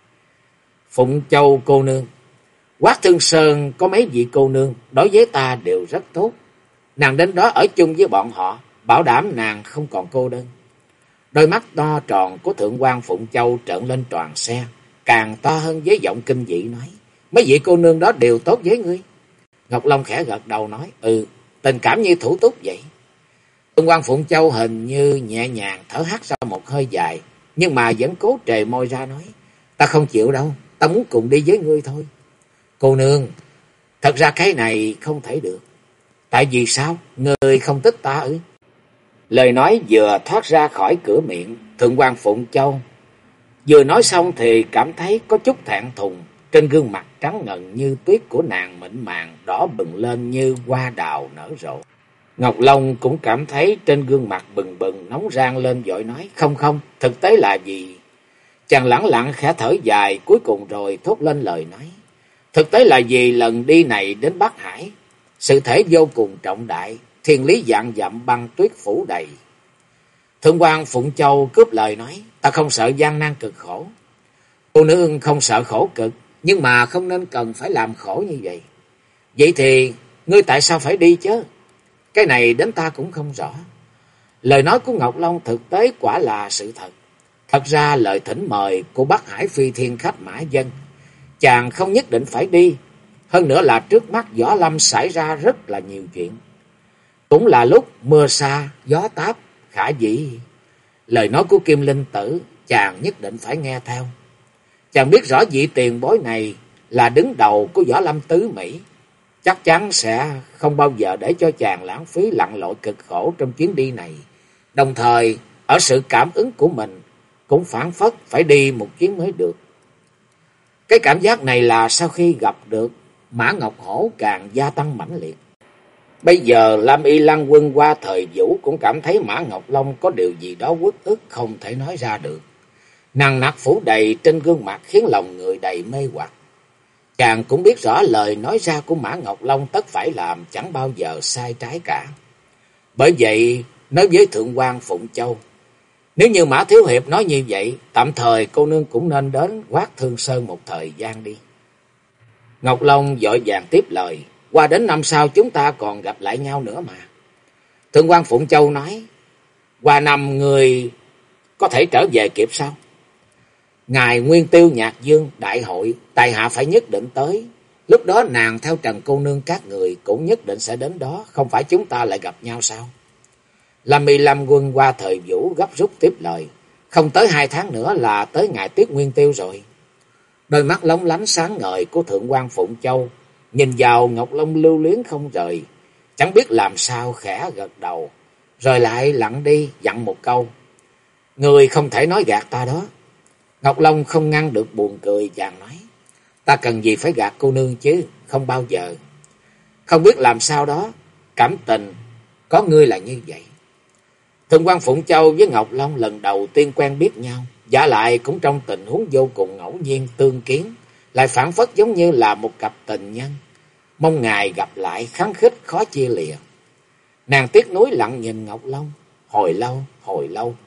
Phụng Châu cô nương, Quát Thương Sơn có mấy vị cô nương đối với ta đều rất tốt. Nàng đến đó ở chung với bọn họ, bảo đảm nàng không còn cô đơn. Đôi mắt to tròn của thượng quan Phụng Châu trợn lên tròn xe, càng to hơn với giọng kinh dị nói: Mấy vị cô nương đó đều tốt với ngươi. Ngọc Long khẽ gật đầu nói: Tình cảm như thủ túc vậy. Thượng quan Phụng Châu hình như nhẹ nhàng thở hắt ra một hơi dài, nhưng mà vẫn cố trề môi ra nói: Ta không chịu đâu, ta muốn cùng đi với ngươi thôi. Cô nương, thật ra cái này không thể được. Tại vì sao? Ngươi không thích ta ư? Lời nói vừa thoát ra khỏi cửa miệng, thượng quan Phụng Châu vừa nói xong thì cảm thấy có chút thẹn thùng. Trên gương mặt trắng ngần như tuyết của nàng mịn màng đỏ bừng lên như hoa đào nở rộ. Ngọc Long cũng cảm thấy trên gương mặt bừng bừng nóng rang lên, vội nói: Không không, thực tế là gì? Chàng lẳng lặng khẽ thở dài, cuối cùng rồi thốt lên lời nói: Thực tế là vì lần đi này đến Bắc Hải, sự thể vô cùng trọng đại, thiên lý vạn dặm băng tuyết phủ đầy. Thượng quan Phụng Châu cướp lời nói: Ta không sợ gian nan cực khổ. Cô nương không sợ khổ cực, nhưng mà không nên cần phải làm khổ như vậy. Vậy thì ngươi tại sao phải đi chứ? Cái này đến ta cũng không rõ. Lời nói của Ngọc Long thực tế quả là sự thật. Thật ra lời thỉnh mời của Bắc Hải phi thiên khách Mã Dân, chàng không nhất định phải đi. Hơn nữa là trước mắt Võ Lâm xảy ra rất là nhiều chuyện. Cũng là lúc mưa sa, gió táp, khả dĩ. Lời nói của Kim Linh Tử, chàng nhất định phải nghe theo. Chàng biết rõ vị tiền bối này là đứng đầu của Võ Lâm tứ Mỹ, chắc chắn sẽ không bao giờ để cho chàng lãng phí lặn lội cực khổ trong chuyến đi này. Đồng thời, ở sự cảm ứng của mình cũng phảng phất phải đi một chuyến mới được. Cái cảm giác này là sau khi gặp được Mã Ngọc Hổ càng gia tăng mãnh liệt. Bây giờ Lam Y Lăng Quân qua thời Vũ cũng cảm thấy Mã Ngọc Long có điều gì đó uất ức không thể nói ra được. Nằng nặc phủ đầy trên gương mặt khiến lòng người đầy mê hoặc. Chàng cũng biết rõ lời nói ra của Mã Ngọc Long tất phải làm chẳng bao giờ sai trái cả. Bởi vậy, nói với Thượng quan Phụng Châu, nếu như Mã Thiếu Hiệp nói như vậy, tạm thời cô nương cũng nên đến Quát Thương Sơn một thời gian đi. Ngọc Long vội vàng tiếp lời, qua đến năm sau chúng ta còn gặp lại nhau nữa mà. Thượng quan Phụng Châu nói, qua năm người có thể trở về kịp sao? Ngày Nguyên Tiêu Nhạc Dương đại hội, tại hạ phải nhất định tới. Lúc đó nàng theo Trần cô nương các người cũng nhất định sẽ đến đó, không phải chúng ta lại gặp nhau sao? Lam Y Lam Quân qua thời Vũ gấp rút tiếp lời, không tới 2 tháng nữa là tới ngày tiết Nguyên Tiêu rồi. Đôi mắt lóng lánh sáng ngời của Thượng quan Phụng Châu nhìn vào Ngọc Long lưu luyến không rời, chẳng biết làm sao khẽ gật đầu, rồi lại lặng đi dặn một câu, người không thể nói gạt ta đó. Ngọc Long không ngăn được buồn cười, chàng nói, ta cần gì phải gạt cô nương chứ, không bao giờ. Không biết làm sao đó, cảm tình có ngươi là như vậy. Thượng quan Phụng Châu với Ngọc Long lần đầu tiên quen biết nhau, giả lại cũng trong tình huống vô cùng ngẫu nhiên tương kiến, lại phảng phất giống như là một cặp tình nhân, mong ngày gặp lại khăng khít khó chia lìa. Nàng tiếc nuối lặng nhìn Ngọc Long, hồi lâu.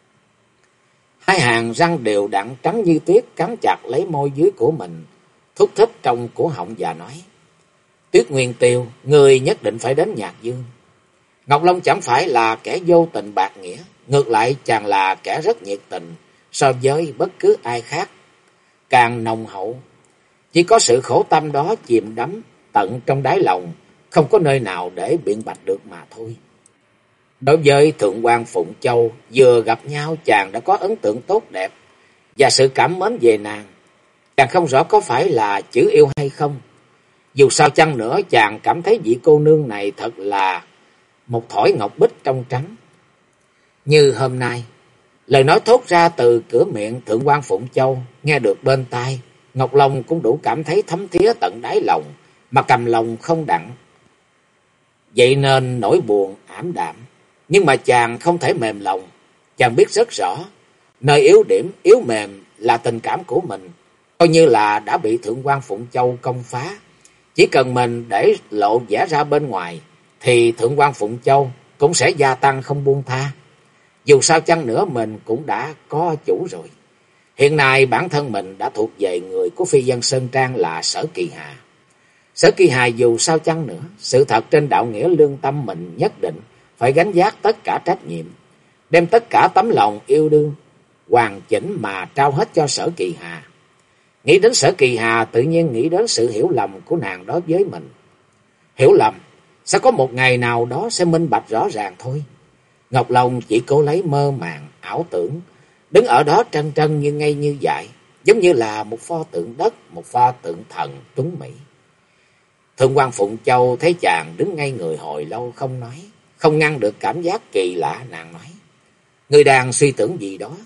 Hai hàng răng đều đặn trắng như tuyết cắn chặt lấy môi dưới của mình, thúc thích trong cổ họng và nói, Tuyết Nguyên Tiêu, người nhất định phải đến Nhạc Dương. Ngọc Long chẳng phải là kẻ vô tình bạc nghĩa, ngược lại chàng là kẻ rất nhiệt tình so với bất cứ ai khác, càng nồng hậu. Chỉ có sự khổ tâm đó chìm đắm tận trong đáy lòng, không có nơi nào để biện bạch được mà thôi. Đối với Thượng quan Phụng Châu, vừa gặp nhau chàng đã có ấn tượng tốt đẹp và sự cảm mến về nàng. Chàng không rõ có phải là chữ yêu hay không. Dù sao chăng nữa chàng cảm thấy vị cô nương này thật là một thỏi ngọc bích trong trắng. Như hôm nay, lời nói thốt ra từ cửa miệng Thượng quan Phụng Châu nghe được bên tai, Ngọc Long cũng đủ cảm thấy thấm thía tận đáy lòng, mà cầm lòng không đặng. Vậy nên nỗi buồn ảm đạm, nhưng mà chàng không thể mềm lòng. Chàng biết rất rõ, nơi yếu điểm, yếu mềm là tình cảm của mình, coi như là đã bị Thượng quan Phụng Châu công phá. Chỉ cần mình để lộ vẻ ra bên ngoài, thì Thượng quan Phụng Châu cũng sẽ gia tăng không buông tha. Dù sao chăng nữa mình cũng đã có chủ rồi. Hiện nay bản thân mình đã thuộc về người của phi dân Sơn Trang là Sở Kỳ Hà. Sở Kỳ Hà dù sao chăng nữa, sự thật trên đạo nghĩa lương tâm mình nhất định phải gánh vác tất cả trách nhiệm, đem tất cả tấm lòng yêu đương hoàn chỉnh mà trao hết cho Sở Kỳ Hà. Nghĩ đến Sở Kỳ Hà tự nhiên nghĩ đến sự hiểu lầm của nàng đối với mình. Hiểu lầm sẽ có một ngày nào đó sẽ minh bạch rõ ràng thôi. Ngọc Long chỉ cố lấy mơ màng, ảo tưởng, đứng ở đó trân trân như ngây như dại, giống như là một pho tượng đất, một pho tượng thần tuấn mỹ. Thượng quan Phụng Châu thấy chàng đứng ngây người hồi lâu không nói, không ngăn được cảm giác kỳ lạ, nàng nói, ngươi đang suy tưởng gì đó?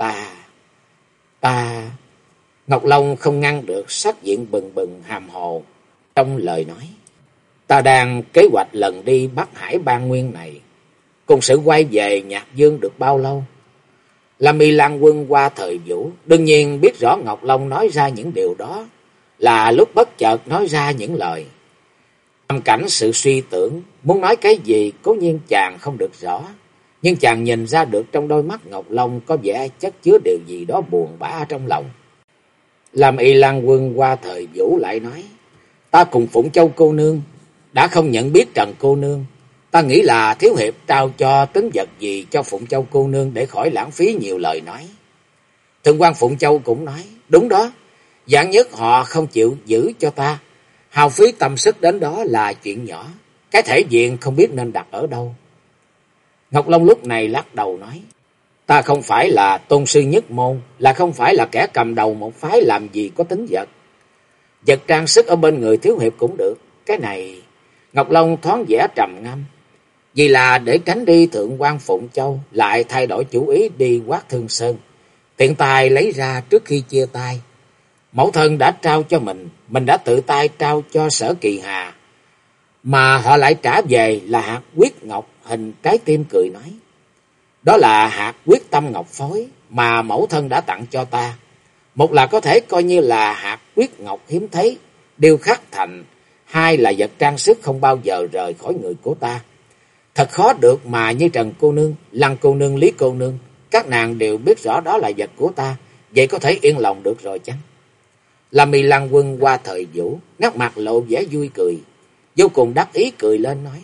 Ta... Ngọc Long không ngăn được sắc diện bừng bừng hàm hồ trong lời nói. Ta đang kế hoạch lần đi Bắc Hải Ban Nguyên này, cùng sự quay về Nhạc Dương được bao lâu? Lâm Y Lan Quân qua thời Vũ đương nhiên biết rõ Ngọc Long nói ra những điều đó là lúc bất chợt nói ra những lời. Trong cảnh sự suy tưởng, muốn nói cái gì cố nhiên chàng không được rõ, nhưng chàng nhìn ra được trong đôi mắt Ngọc Long có vẻ chất chứa điều gì đó buồn bã trong lòng. Lâm Y Lan Quân qua thời Vũ lại nói, ta cùng Phụng Châu cô nương đã không nhận biết Trần cô nương. Ta nghĩ là thiếu hiệp trao cho tín vật gì cho Phụng Châu cô nương để khỏi lãng phí nhiều lời nói. Thượng quan Phụng Châu cũng nói, đúng đó, vạn nhất họ không chịu giữ cho ta, hao phí tâm sức đến đó là chuyện nhỏ, cái thể diện không biết nên đặt ở đâu. Ngọc Long lúc này lắc đầu nói, ta không phải là tôn sư nhất môn, là không phải là kẻ cầm đầu một phái làm gì có tính vật. Vật trang sức ở bên người thiếu hiệp cũng được, cái này... Ngọc Long thoáng vẻ trầm ngâm, vì là để tránh đi Thượng quan Phụng Châu lại thay đổi chủ ý đi Quát Thương Sơn, tiện tay lấy ra trước khi chia tay. Mẫu thân đã trao cho mình đã tự tay trao cho Sở Kỳ Hà, mà họ lại trả về là hạt quyết ngọc hình trái tim cười nói. Đó là hạt quyết tâm ngọc phối mà mẫu thân đã tặng cho ta. Một là có thể coi như là hạt quyết ngọc hiếm thấy, điêu khắc thành, hai là vật trang sức không bao giờ rời khỏi người của ta. Thật khó được mà như Trần cô nương, Lăng cô nương, Lý cô nương, các nàng đều biết rõ đó là vật của ta, vậy có thể yên lòng được rồi chăng? Lâm Y Lan Quân qua thời Vũ, nét mặt lộ vẻ vui cười, vô cùng đắc ý cười lên nói,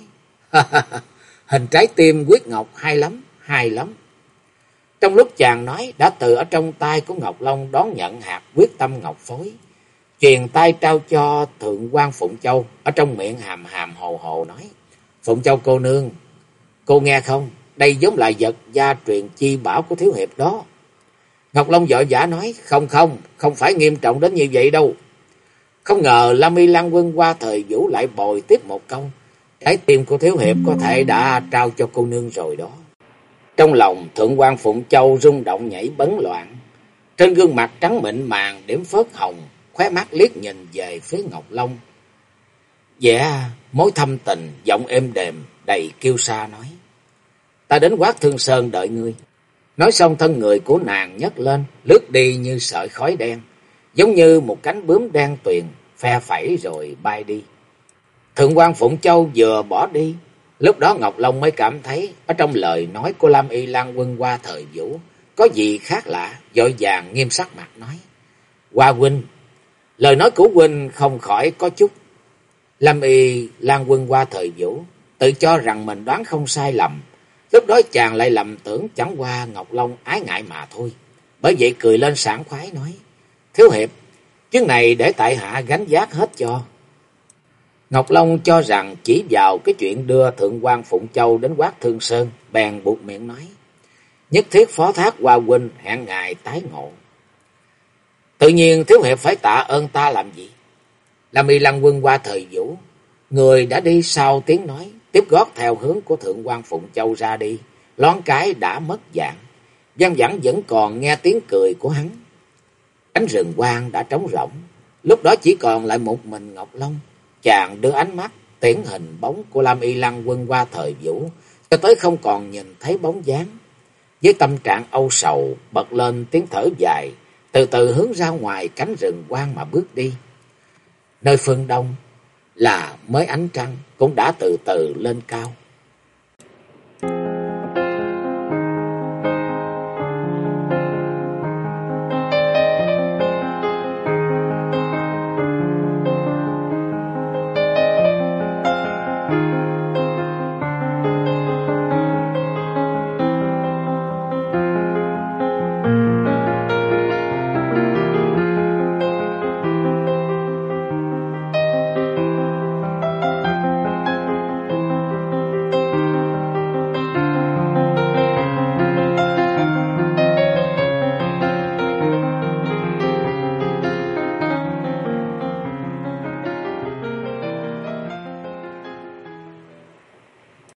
hình trái tim quyết ngọc hay lắm, hay lắm. Trong lúc chàng nói, đã từ ở trong tay của Ngọc Long đón nhận hạt quyết tâm ngọc phối, truyền tay trao cho Thượng quan Phụng Châu, ở trong miệng hàm hàm hồ hồ nói, Phụng Châu cô nương, cô nghe không, đây giống là vật gia truyền chi bảo của thiếu hiệp đó. Ngọc Long vội vã nói, không phải nghiêm trọng đến như vậy đâu. Không ngờ Lâm Y Lan Quân qua thời Vũ lại bồi tiếp một câu, trái tim của thiếu hiệp có thể đã trao cho cô nương rồi đó. Trong lòng Thượng quan Phụng Châu rung động nhảy bấn loạn, trên gương mặt trắng mịn màng điểm phớt hồng, khóe mắt liếc nhìn về phía Ngọc Long, vẻ mối thâm tình, giọng êm đềm đầy kiêu sa nói, ta đến Quát Thương Sơn đợi ngươi. Nói xong thân người của nàng nhấc lên, lướt đi như sợi khói đen, giống như một cánh bướm đen tuyền, phe phẩy rồi bay đi. Thượng quan Phụng Châu vừa bỏ đi, lúc đó Ngọc Long mới cảm thấy ở trong lời nói của Lâm Y Lan Quân qua thời Vũ có gì khác lạ, vội vàng nghiêm sắc mặt nói, Hoa huynh, lời nói của huynh không khỏi có chút. Lâm Y Lan Quân qua thời Vũ tự cho rằng mình đoán không sai lầm, lúc đó chàng lại lầm tưởng chẳng qua Ngọc Long ái ngại mà thôi, bởi vậy cười lên sảng khoái nói, thiếu hiệp, chuyến này để tại hạ gánh vác hết cho. Ngọc Long cho rằng chỉ vào cái chuyện đưa Thượng quan Phụng Châu đến Quát Thương Sơn, bèn buộc miệng nói, nhất thiết phó thác Hoa huynh hẹn ngày tái ngộ. Tự nhiên thiếu hiệp phải tạ ơn ta làm gì? Lâm Y Lan Quân qua thời Vũ, người đã đi sau tiếng nói, tiếp gót theo hướng của Thượng quan Phụng Châu ra đi, loáng cái đã mất dạng, văng vẳng vẫn còn nghe tiếng cười của hắn. Cánh rừng quang đã trống rỗng, lúc đó chỉ còn lại một mình Ngọc Long. Chàng đưa ánh mắt tiễn hình bóng của Lâm Y Lan Quân qua thời Vũ, cho tới không còn nhìn thấy bóng dáng. Với tâm trạng âu sầu, bật lên tiếng thở dài, từ từ hướng ra ngoài cánh rừng quang mà bước đi. Nơi phương đông là mới ánh trăng cũng đã từ từ lên cao.